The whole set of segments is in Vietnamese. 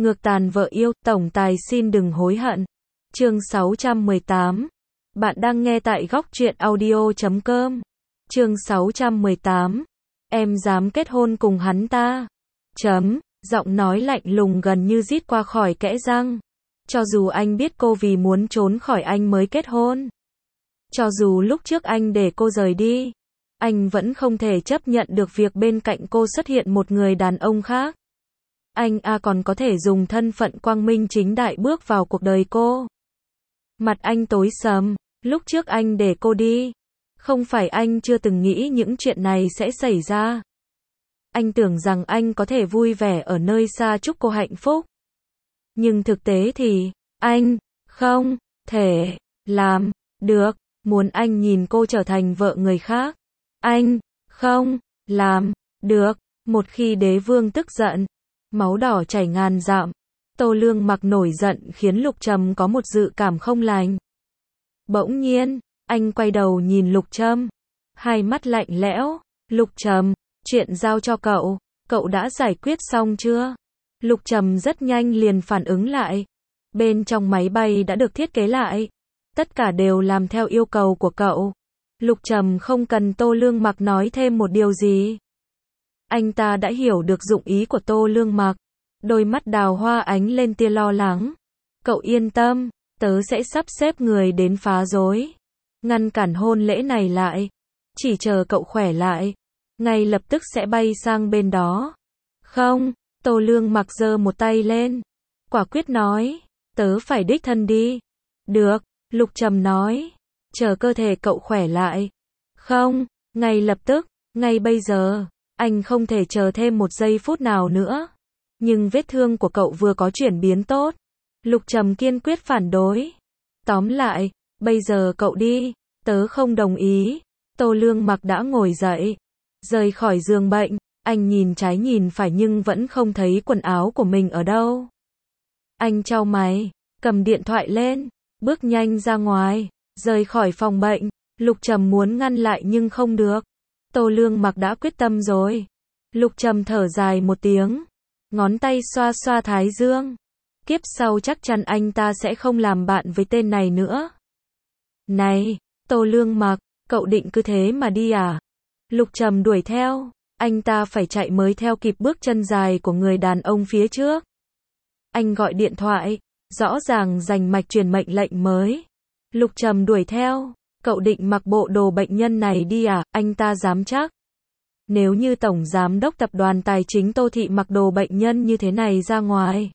Ngược tàn vợ yêu, tổng tài xin đừng hối hận. Chương 618. Bạn đang nghe tại góc truyện audio.com. Chương 618. Em dám kết hôn cùng hắn ta. Giọng nói lạnh lùng gần như rít qua khỏi kẽ răng. Cho dù anh biết cô vì muốn trốn khỏi anh mới kết hôn. Cho dù lúc trước anh để cô rời đi. Anh vẫn không thể chấp nhận được việc bên cạnh cô xuất hiện một người đàn ông khác. Anh còn có thể dùng thân phận quang minh chính đại bước vào cuộc đời cô. Mặt anh tối sầm, lúc trước anh để cô đi. Không phải anh chưa từng nghĩ những chuyện này sẽ xảy ra. Anh tưởng rằng anh có thể vui vẻ ở nơi xa chúc cô hạnh phúc. Nhưng thực tế thì, anh không thể làm được. Muốn anh nhìn cô trở thành vợ người khác. Anh không làm được. Một khi đế vương tức giận, máu đỏ chảy ngàn dặm. Tô Lương Mặc nổi giận khiến Lục Trầm có một dự cảm không lành. Bỗng nhiên, anh quay đầu nhìn Lục Trầm. Hai mắt lạnh lẽo. Lục Trầm, chuyện giao cho cậu đã giải quyết xong chưa? Lục Trầm rất nhanh liền phản ứng lại. Bên trong máy bay đã được thiết kế lại. Tất cả đều làm theo yêu cầu của cậu. Lục Trầm không cần Tô Lương Mặc nói thêm một điều gì. Anh ta đã hiểu được dụng ý của Tô Lương Mặc. Đôi mắt đào hoa ánh lên tia lo lắng. Cậu yên tâm, tớ sẽ sắp xếp người đến phá rối. Ngăn cản hôn lễ này lại. Chỉ chờ cậu khỏe lại. Ngay lập tức sẽ bay sang bên đó. Không, Tô Lương Mặc giơ một tay lên. Quả quyết nói, tớ phải đích thân đi. Được, Lục Trầm nói. Chờ cơ thể cậu khỏe lại. Không, ngay lập tức, ngay bây giờ. Anh không thể chờ thêm một giây phút nào nữa. Nhưng vết thương của cậu vừa có chuyển biến tốt. Lục Trầm kiên quyết phản đối. Tóm lại, bây giờ cậu đi. Tớ không đồng ý. Tô Lương Mặc đã ngồi dậy. Rời khỏi giường bệnh. Anh nhìn trái nhìn phải nhưng vẫn không thấy quần áo của mình ở đâu. Anh chau mày. Cầm điện thoại lên. Bước nhanh ra ngoài. Rời khỏi phòng bệnh. Lục Trầm muốn ngăn lại nhưng không được. Tô Lương Mặc đã quyết tâm rồi. Lục Trầm thở dài một tiếng. Ngón tay xoa xoa thái dương. Kiếp sau chắc chắn anh ta sẽ không làm bạn với tên này nữa. Này, Tô Lương Mặc, cậu định cứ thế mà đi à? Lục Trầm đuổi theo. Anh ta phải chạy mới theo kịp bước chân dài của người đàn ông phía trước. Anh gọi điện thoại. Rõ ràng giành mạch truyền mệnh lệnh mới. Lục Trầm đuổi theo. Cậu định mặc bộ đồ bệnh nhân này đi à? Anh ta dám chắc. Nếu như Tổng Giám đốc Tập đoàn Tài chính Tô Thị mặc đồ bệnh nhân như thế này ra ngoài.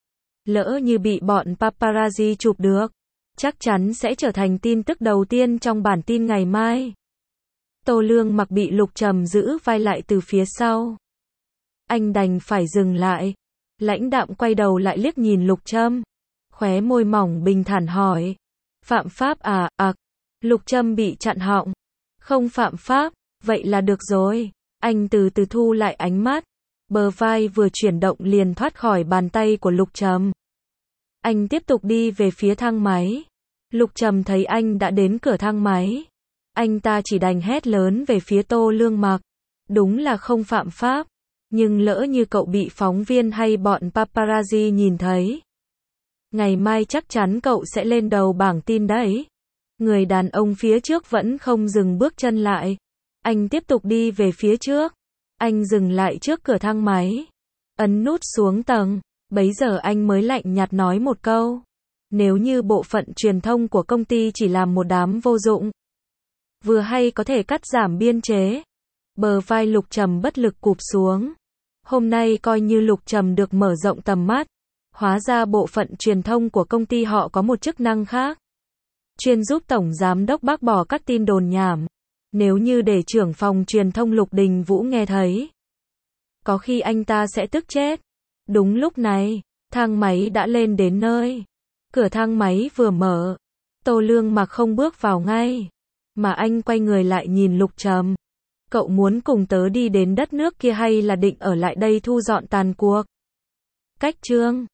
Lỡ như bị bọn paparazzi chụp được. Chắc chắn sẽ trở thành tin tức đầu tiên trong bản tin ngày mai. Tô Lương Mặc bị Lục Trầm giữ vai lại từ phía sau. Anh đành phải dừng lại. Lãnh đạm quay đầu lại liếc nhìn Lục Trầm. Khóe môi mỏng bình thản hỏi. Phạm pháp à? Lục Trầm bị chặn họng. Không phạm pháp, vậy là được rồi. Anh từ từ thu lại ánh mắt. Bờ vai vừa chuyển động liền thoát khỏi bàn tay của Lục Trầm. Anh tiếp tục đi về phía thang máy. Lục Trầm thấy anh đã đến cửa thang máy. Anh ta chỉ đành hét lớn về phía Tô Lương Mặc. Đúng là không phạm pháp. Nhưng lỡ như cậu bị phóng viên hay bọn paparazzi nhìn thấy. Ngày mai chắc chắn cậu sẽ lên đầu bảng tin đấy. Người đàn ông phía trước vẫn không dừng bước chân lại. Anh tiếp tục đi về phía trước. Anh dừng lại trước cửa thang máy. Ấn nút xuống tầng. Bấy giờ anh mới lạnh nhạt nói một câu. Nếu như bộ phận truyền thông của công ty chỉ làm một đám vô dụng. Vừa hay có thể cắt giảm biên chế. Bờ vai Lục Trầm bất lực cụp xuống. Hôm nay coi như Lục Trầm được mở rộng tầm mắt. Hóa ra bộ phận truyền thông của công ty họ có một chức năng khác. Chuyên giúp Tổng Giám đốc bác bỏ các tin đồn nhảm. Nếu như để trưởng phòng truyền thông Lục Đình Vũ nghe thấy. Có khi anh ta sẽ tức chết. Đúng lúc này, thang máy đã lên đến nơi. Cửa thang máy vừa mở. Tô Lương Mặc không bước vào ngay. Mà anh quay người lại nhìn Lục Trầm. Cậu muốn cùng tớ đi đến đất nước kia hay là định ở lại đây thu dọn tàn cuộc? Cách chương